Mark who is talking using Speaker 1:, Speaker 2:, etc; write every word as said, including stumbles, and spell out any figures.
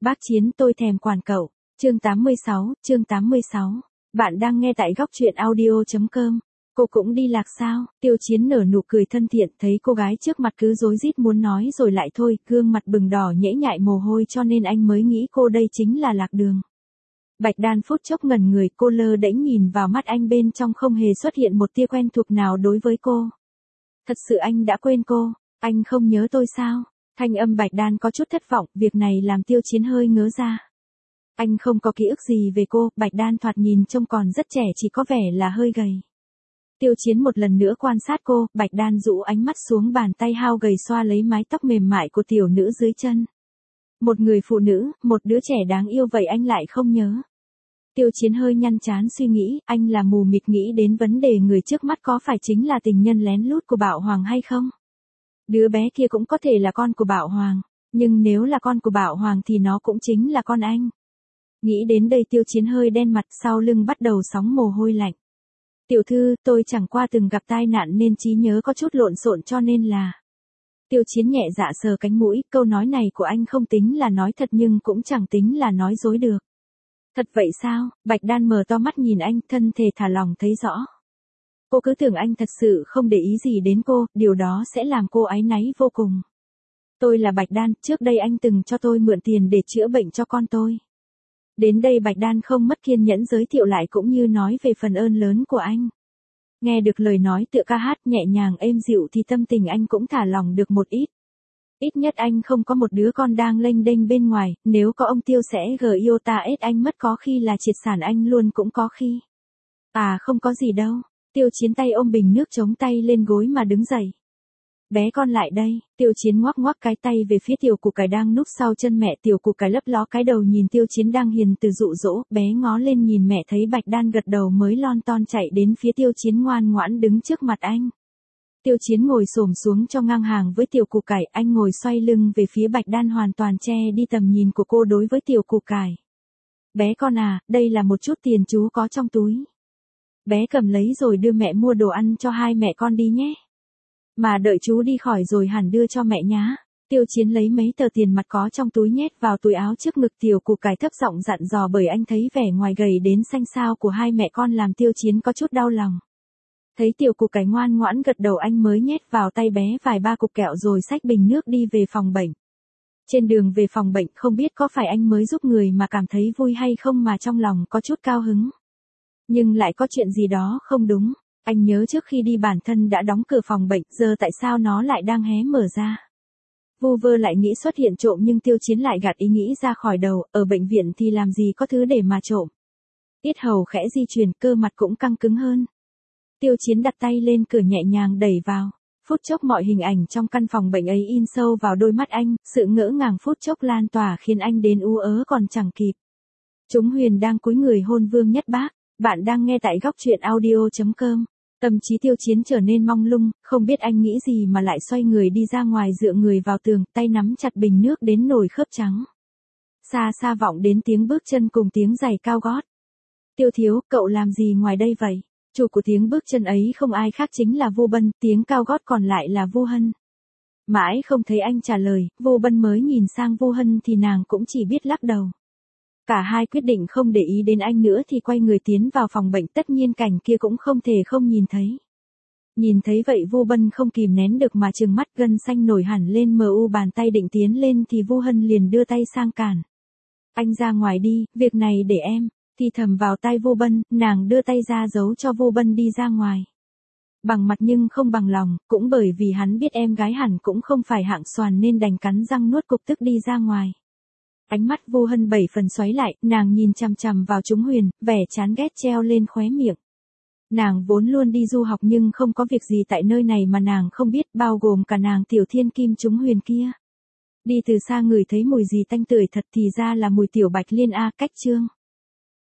Speaker 1: Bác Chiến tôi thèm quản cậu. Chương tám mươi sáu, chương tám mươi sáu. Bạn đang nghe tại góc truyện audio.com. Cô cũng đi lạc sao? Tiêu Chiến nở nụ cười thân thiện, thấy cô gái trước mặt cứ rối rít muốn nói rồi lại thôi, gương mặt bừng đỏ nhễ nhại mồ hôi cho nên anh mới nghĩ cô đây chính là Lạc Đường. Bạch Đan phút chốc ngẩn người, cô lơ đễnh nhìn vào mắt anh, bên trong không hề xuất hiện một tia quen thuộc nào đối với cô. Thật sự anh đã quên cô, anh không nhớ tôi sao? Thanh âm Bạch Đan có chút thất vọng, việc này làm Tiêu Chiến hơi ngớ ra. Anh không có ký ức gì về cô, Bạch Đan thoạt nhìn trông còn rất trẻ, chỉ có vẻ là hơi gầy. Tiêu Chiến một lần nữa quan sát cô, Bạch Đan rũ ánh mắt xuống, bàn tay hao gầy xoa lấy mái tóc mềm mại của tiểu nữ dưới chân. Một người phụ nữ, một đứa trẻ đáng yêu vậy anh lại không nhớ. Tiêu Chiến hơi nhăn trán suy nghĩ, anh là mù mịt nghĩ đến vấn đề người trước mắt có phải chính là tình nhân lén lút của Bảo Hoàng hay không? Đứa bé kia cũng có thể là con của Bảo Hoàng, nhưng nếu là con của Bảo Hoàng thì nó cũng chính là con anh. Nghĩ đến đây Tiêu Chiến hơi đen mặt, sau lưng bắt đầu sóng mồ hôi lạnh. Tiểu thư, tôi chẳng qua từng gặp tai nạn nên trí nhớ có chút lộn xộn cho nên là... Tiêu Chiến nhẹ dạ sờ cánh mũi, câu nói này của anh không tính là nói thật nhưng cũng chẳng tính là nói dối được. Thật vậy sao? Bạch Đan mở to mắt nhìn anh, thân thể thả lỏng thấy rõ. Cô cứ tưởng anh thật sự không để ý gì đến cô, điều đó sẽ làm cô áy náy vô cùng. Tôi là Bạch Đan, trước đây anh từng cho tôi mượn tiền để chữa bệnh cho con tôi. Đến đây Bạch Đan không mất kiên nhẫn giới thiệu lại cũng như nói về phần ơn lớn của anh. Nghe được lời nói tựa ca hát nhẹ nhàng êm dịu thì tâm tình anh cũng thả lỏng được một ít. Ít nhất anh không có một đứa con đang lênh đênh bên ngoài, nếu có ông Tiêu sẽ gờ yêu ta ết anh mất, có khi là triệt sản anh luôn cũng có khi. À không có gì đâu. Tiêu Chiến tay ôm bình nước chống tay lên gối mà đứng dậy. Bé con lại đây, Tiêu Chiến ngoắc ngoắc cái tay về phía tiểu củ cải đang núp sau chân mẹ, tiểu củ cải lấp ló cái đầu nhìn Tiêu Chiến đang hiền từ dụ dỗ, bé ngó lên nhìn mẹ thấy Bạch Đan gật đầu mới lon ton chạy đến phía Tiêu Chiến ngoan ngoãn đứng trước mặt anh. Tiêu Chiến ngồi xổm xuống cho ngang hàng với tiểu củ cải, anh ngồi xoay lưng về phía Bạch Đan hoàn toàn che đi tầm nhìn của cô đối với tiểu củ cải. Bé con à, đây là một chút tiền chú có trong túi. Bé cầm lấy rồi đưa mẹ mua đồ ăn cho hai mẹ con đi nhé. Mà đợi chú đi khỏi rồi hẳn đưa cho mẹ nhá. Tiêu Chiến lấy mấy tờ tiền mặt có trong túi nhét vào túi áo trước ngực, tiểu củ cải thấp giọng dặn dò, bởi anh thấy vẻ ngoài gầy đến xanh xao của hai mẹ con làm Tiêu Chiến có chút đau lòng. Thấy tiểu củ cải ngoan ngoãn gật đầu anh mới nhét vào tay bé vài ba cục kẹo rồi xách bình nước đi về phòng bệnh. Trên đường về phòng bệnh không biết có phải anh mới giúp người mà cảm thấy vui hay không mà trong lòng có chút cao hứng. Nhưng lại có chuyện gì đó không đúng. Anh nhớ trước khi đi bản thân đã đóng cửa phòng bệnh, giờ tại sao nó lại đang hé mở ra. Vu vơ lại nghĩ xuất hiện trộm nhưng Tiêu Chiến lại gạt ý nghĩ ra khỏi đầu, ở bệnh viện thì làm gì có thứ để mà trộm. Yết hầu khẽ di chuyển, cơ mặt cũng căng cứng hơn. Tiêu Chiến đặt tay lên cửa nhẹ nhàng đẩy vào. Phút chốc mọi hình ảnh trong căn phòng bệnh ấy in sâu vào đôi mắt anh, sự ngỡ ngàng phút chốc lan tỏa khiến anh đến ú ớ còn chẳng kịp. Chúng Huyền đang cúi người hôn Vương Nhất Bác. Bạn đang nghe tại góc truyện audio.com. Tâm trí Tiêu Chiến trở nên mông lung, không biết anh nghĩ gì mà lại xoay người đi ra ngoài, dựa người vào tường, tay nắm chặt bình nước đến nổi khớp trắng. Xa xa vọng đến tiếng bước chân cùng tiếng giày cao gót. Tiêu thiếu, cậu làm gì ngoài đây vậy? Chủ của tiếng bước chân ấy không ai khác chính là Vu Bân, tiếng cao gót còn lại là Vu Hân. Mãi không thấy anh trả lời, Vu Bân mới nhìn sang Vu Hân thì nàng cũng chỉ biết lắc đầu. Cả hai quyết định không để ý đến anh nữa thì quay người tiến vào phòng bệnh, tất nhiên cảnh kia cũng không thể không nhìn thấy. Nhìn thấy vậy Vu Bân không kìm nén được mà trừng mắt, gân xanh nổi hẳn lên, mờ u bàn tay định tiến lên thì Vu Hân liền đưa tay sang cản. Anh ra ngoài đi, việc này để em, thì thầm vào tai Vu Bân, nàng đưa tay ra giấu cho Vu Bân đi ra ngoài. Bằng mặt nhưng không bằng lòng, cũng bởi vì hắn biết em gái hẳn cũng không phải hạng xoàn nên đành cắn răng nuốt cục tức đi ra ngoài. Ánh mắt Vu Hân bảy phần xoáy lại, nàng nhìn chằm chằm vào chúng Huyền, vẻ chán ghét treo lên khóe miệng. Nàng vốn luôn đi du học nhưng không có việc gì tại nơi này mà nàng không biết, bao gồm cả nàng tiểu thiên kim chúng Huyền kia. Đi từ xa người thấy mùi gì tanh tưởi thật thì ra là mùi tiểu bạch liên a, cách trương.